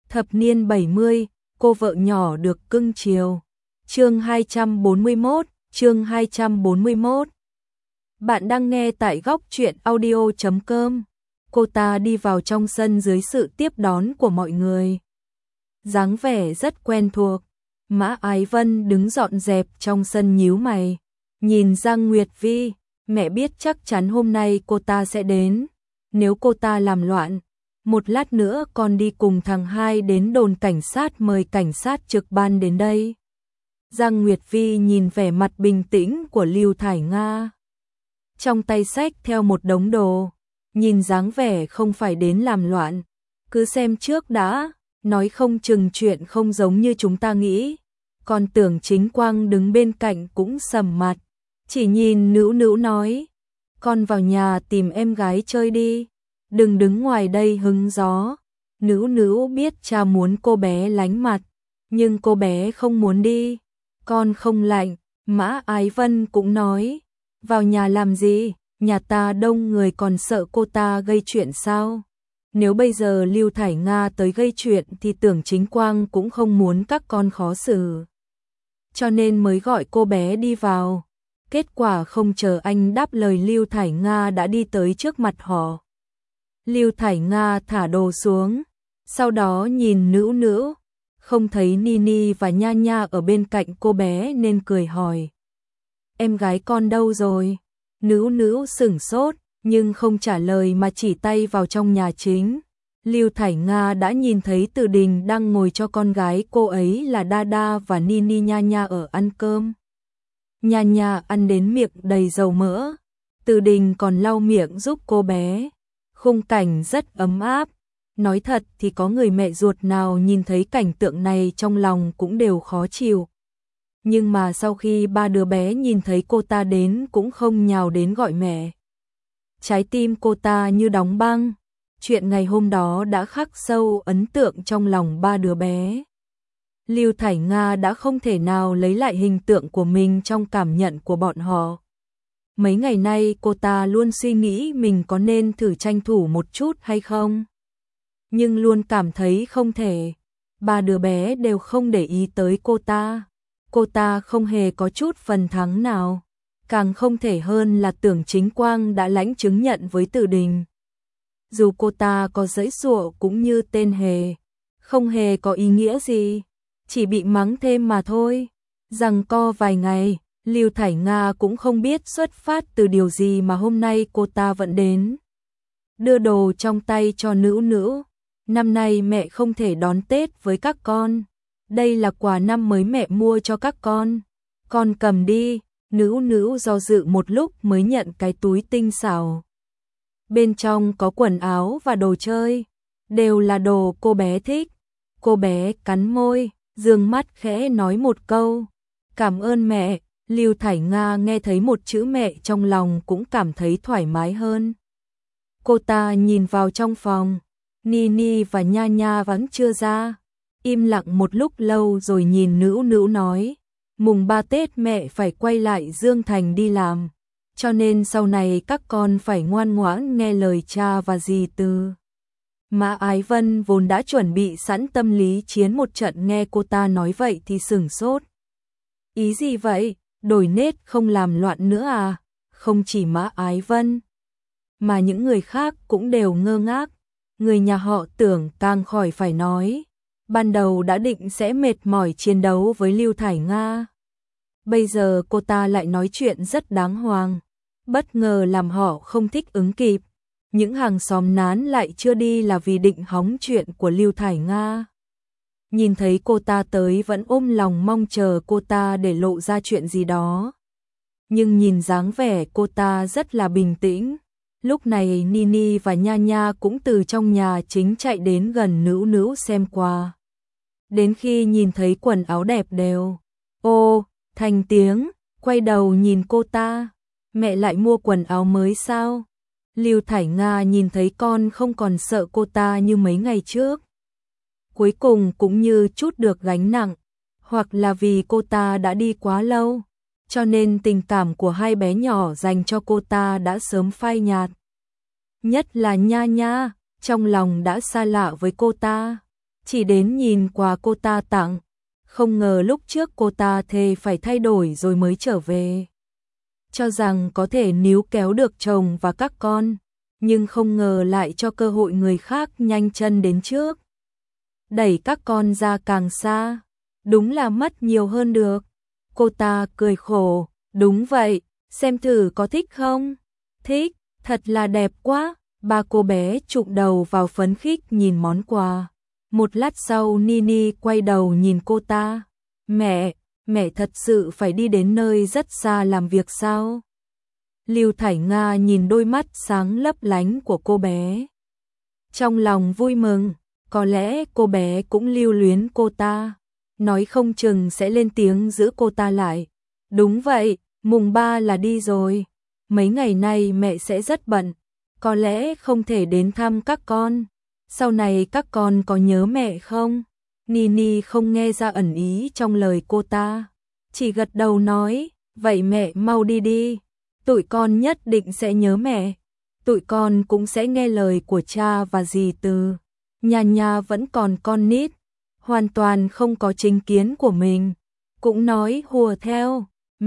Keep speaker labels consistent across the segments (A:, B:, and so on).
A: Thập niên 70, cô vợ nhỏ được cưng chiều. Chương 241. Bạn đang nghe tại góc truyện audio.com. Cô ta đi vào trong sân dưới sự tiếp đón của mọi người. Dáng vẻ rất quen thuộc. Mã Ái Vân đứng dọn dẹp trong sân nhíu mày. Nhìn Giang Nguyệt Vi, mẹ biết chắc chắn hôm nay cô ta sẽ đến. Nếu cô ta làm loạn, một lát nữa con đi cùng thằng hai đến đồn cảnh sát mời cảnh sát trực ban đến đây. Giang Nguyệt Vi nhìn vẻ mặt bình tĩnh của Lưu Thải Nga. Trong tay xách theo một đống đồ, nhìn dáng vẻ không phải đến làm loạn. Cứ xem trước đã, nói không chừng chuyện không giống như chúng ta nghĩ. Còn Tưởng Chính Quang đứng bên cạnh cũng sầm mặt, chỉ nhìn Nữu Nữu nói, con vào nhà tìm em gái chơi đi, đừng đứng ngoài đây hứng gió. Nữu Nữu biết cha muốn cô bé lánh mặt, nhưng cô bé không muốn đi. Con không lạnh. Mã Ái Vân cũng nói, vào nhà làm gì, nhà ta đông người còn sợ cô ta gây chuyện sao? Nếu bây giờ Lưu Thải Nga tới gây chuyện thì Tưởng Chính Quang cũng không muốn các con khó xử. Cho nên mới gọi cô bé đi vào. Kết quả không chờ anh đáp lời, Lưu Thải Nga đã đi tới trước mặt họ. Lưu Thải Nga thả đồ xuống, sau đó nhìn Nữu Nữu, không thấy Nini và Nha Nha ở bên cạnh cô bé nên cười hỏi, em gái con đâu rồi? Nữu Nữu sửng sốt, nhưng không trả lời mà chỉ tay vào trong nhà chính. Lưu Thải Nga đã nhìn thấy Từ Đình đang ngồi cho con gái cô ấy là Đa và Nini Nha Nha ở ăn cơm. Nha Nha ăn đến miệng đầy dầu mỡ, Từ Đình còn lau miệng giúp cô bé. Khung cảnh rất ấm áp. Nói thật thì có người mẹ ruột nào nhìn thấy cảnh tượng này trong lòng cũng đều khó chịu. Nhưng mà sau khi ba đứa bé nhìn thấy cô ta đến cũng không nhào đến gọi mẹ. Trái tim cô ta như đóng băng. Chuyện ngày hôm đó đã khắc sâu ấn tượng trong lòng ba đứa bé. Lưu Thải Nga đã không thể nào lấy lại hình tượng của mình trong cảm nhận của bọn họ. Mấy ngày nay cô ta luôn suy nghĩ mình có nên thử tranh thủ một chút hay không. Nhưng luôn cảm thấy không thể. Ba đứa bé đều không để ý tới cô ta. Cô ta không hề có chút phần thắng nào. Càng không thể hơn là Tưởng Chính Quang đã lãnh chứng nhận với Từ Đình. Dù cô ta có giãy giụa cũng như tên hề, không hề có ý nghĩa gì, chỉ bị mắng thêm mà thôi. Giằng co vài ngày, Lưu Thải Nga cũng không biết xuất phát từ điều gì mà hôm nay cô ta vẫn đến. Đưa đồ trong tay cho Nữu Nữu. Năm nay mẹ không thể đón Tết với các con. Đây là quà năm mới mẹ mua cho các con cầm đi. Nữu Nữu do dự một lúc mới nhận cái túi tinh xảo. Bên trong có quần áo và đồ chơi, đều là đồ cô bé thích. Cô bé cắn môi, dương mắt khẽ nói một câu, cảm ơn mẹ. Lưu Thải Nga nghe thấy một chữ mẹ trong lòng cũng cảm thấy thoải mái hơn. Cô ta nhìn vào trong phòng, Nini và Nha Nha vẫn chưa ra. Im lặng một lúc lâu rồi nhìn Nữu Nữu nói, mùng 3 Tết mẹ phải quay lại Dương Thành đi làm, cho nên sau này các con phải ngoan ngoãn nghe lời cha và dì Từ. Mã Ái Vân vốn đã chuẩn bị sẵn tâm lý chiến một trận, nghe cô ta nói vậy thì sửng sốt. Ý gì vậy? Đổi nết không làm loạn nữa à? Không chỉ Mã Ái Vân, mà những người khác cũng đều ngơ ngác. Người nhà họ Tưởng càng khỏi phải nói. Ban đầu đã định sẽ mệt mỏi chiến đấu với Lưu Thải Nga. Bây giờ cô ta lại nói chuyện rất đáng hoàng, bất ngờ làm họ không thích ứng kịp. Những hàng xóm nán lại chưa đi là vì định hóng chuyện của Lưu Thải Nga. Nhìn thấy cô ta tới vẫn ôm lòng mong chờ cô ta để lộ ra chuyện gì đó. Nhưng nhìn dáng vẻ cô ta rất là bình tĩnh. Lúc này Nini và Nha Nha cũng từ trong nhà chính chạy đến gần Nữu Nữu xem quà. Đến khi nhìn thấy quần áo đẹp đều ô thành tiếng, quay đầu nhìn cô ta, mẹ lại mua quần áo mới sao? Lưu Thải Nga nhìn thấy con không còn sợ cô ta như mấy ngày trước. Cuối cùng cũng như chút được gánh nặng, hoặc là vì cô ta đã đi quá lâu, cho nên tình cảm của hai bé nhỏ dành cho cô ta đã sớm phai nhạt. Nhất là Nha Nha, trong lòng đã xa lạ với cô ta. chỉ đến nhìn quà cô ta tặng. Không ngờ lúc trước cô ta thề phải thay đổi rồi mới trở về. Cho rằng có thể níu kéo được chồng và các con, nhưng không ngờ lại cho cơ hội người khác nhanh chân đến trước. Đẩy các con ra càng xa, đúng là mất nhiều hơn được. Cô ta cười khổ, đúng vậy, xem thử có thích không? Thích, thật là đẹp quá. Ba cô bé chụm đầu vào phấn khích nhìn món quà. Một lát sau Nini quay đầu nhìn cô ta. Mẹ thật sự phải đi đến nơi rất xa làm việc sao? Lưu Thải Nga nhìn đôi mắt sáng lấp lánh của cô bé. Trong lòng vui mừng, có lẽ cô bé cũng lưu luyến cô ta. Nói không chừng sẽ lên tiếng giữ cô ta lại. Đúng vậy, mùng 3 là đi rồi. Mấy ngày nay mẹ sẽ rất bận. Có lẽ không thể đến thăm các con. Sau này các con có nhớ mẹ không? Nini không nghe ra ẩn ý trong lời cô ta. Chỉ gật đầu nói, vậy mẹ mau đi đi. Tụi con nhất định sẽ nhớ mẹ. Tụi con cũng sẽ nghe lời của cha và dì Từ. Nhà vẫn còn con nít, hoàn toàn không có chính kiến của mình. Cũng nói hùa theo,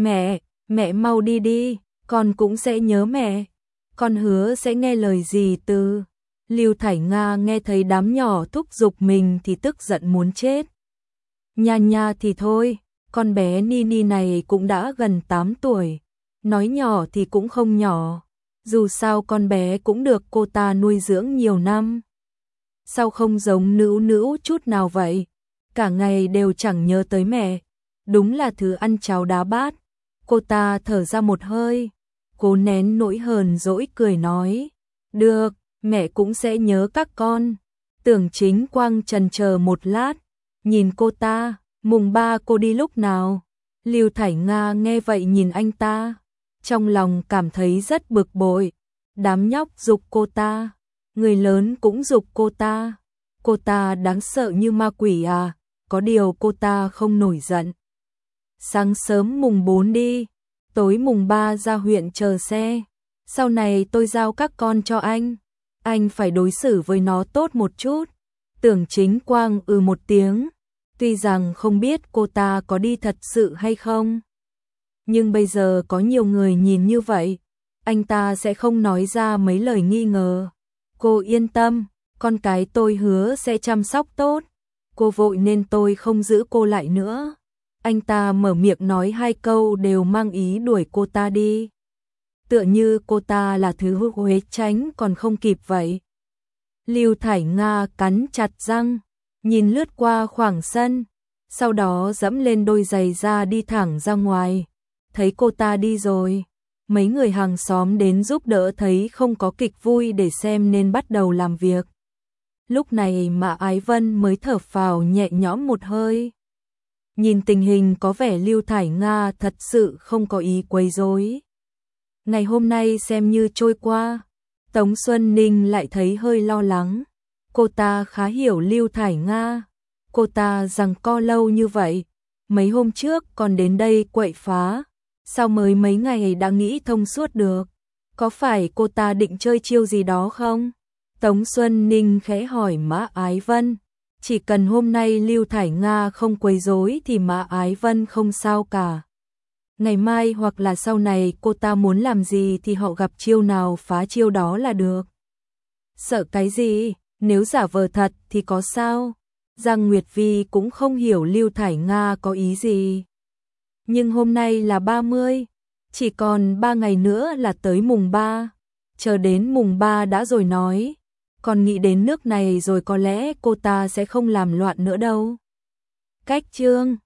A: mẹ mau đi đi, con cũng sẽ nhớ mẹ. Con hứa sẽ nghe lời dì Từ. Lưu Thải Nga nghe thấy đám nhỏ thúc giục mình thì tức giận muốn chết. Nha thì thôi, con bé Nini này cũng đã gần 8 tuổi. Nói nhỏ thì cũng không nhỏ. Dù sao con bé cũng được cô ta nuôi dưỡng nhiều năm. Sao không giống Nữu chút nào vậy? Cả ngày đều chẳng nhớ tới mẹ. Đúng là thứ ăn cháo đá bát. Cô ta thở ra một hơi, cố nén nỗi hờn dỗi cười nói. Được, mẹ cũng sẽ nhớ các con. Tưởng Chính Quang chần chờ một lát, nhìn cô ta, mùng 3 cô đi lúc nào? Lưu Thải Nga nghe vậy nhìn anh ta, trong lòng cảm thấy rất bực bội. Đám nhóc giục cô ta, người lớn cũng giục cô ta. Cô ta đáng sợ như ma quỷ à, có điều cô ta không nổi giận. Sáng sớm mùng 4 đi, tối mùng 3 ra huyện chờ xe. Sau này tôi giao các con cho anh phải đối xử với nó tốt một chút. Tưởng Chính Quang một tiếng, tuy rằng không biết cô ta có đi thật sự hay không. Nhưng bây giờ có nhiều người nhìn như vậy, anh ta sẽ không nói ra mấy lời nghi ngờ. Cô yên tâm, con cái tôi hứa sẽ chăm sóc tốt. Cô vội nên tôi không giữ cô lại nữa. Anh ta mở miệng nói 2 câu đều mang ý đuổi cô ta đi. Tựa như cô ta là thứ huế tránh còn không kịp vậy. Lưu Thải Nga cắn chặt răng, nhìn lướt qua khoảng sân, sau đó dẫm lên đôi giày ra đi thẳng ra ngoài. Thấy cô ta đi rồi, mấy người hàng xóm đến giúp đỡ thấy không có kịch vui để xem nên bắt đầu làm việc. Lúc này Mã Ái Vân mới thở phào nhẹ nhõm một hơi. Nhìn tình hình có vẻ Lưu Thải Nga thật sự không có ý quấy rối. Ngày hôm nay xem như trôi qua, Tống Xuân Ninh lại thấy hơi lo lắng. Cô ta khá hiểu Lưu Thải Nga. Cô ta giằng co lâu như vậy, mấy hôm trước còn đến đây quậy phá. Sao mới mấy ngày đã nghĩ thông suốt được? Có phải cô ta định chơi chiêu gì đó không? Tống Xuân Ninh khẽ hỏi Mã Ái Vân. Chỉ cần hôm nay Lưu Thải Nga không quấy rối thì Mã Ái Vân không sao cả. Ngày mai hoặc là sau này cô ta muốn làm gì thì họ gặp chiêu nào phá chiêu đó là được. Sợ cái gì, nếu giả vờ thật thì có sao? Giang Nguyệt Vi cũng không hiểu Lưu Thải Nga có ý gì. Nhưng hôm nay là 30, chỉ còn 3 ngày nữa là tới mùng 3. Chờ đến mùng 3 đã rồi nói. Còn nghĩ đến nước này rồi có lẽ cô ta sẽ không làm loạn nữa đâu. Cách chương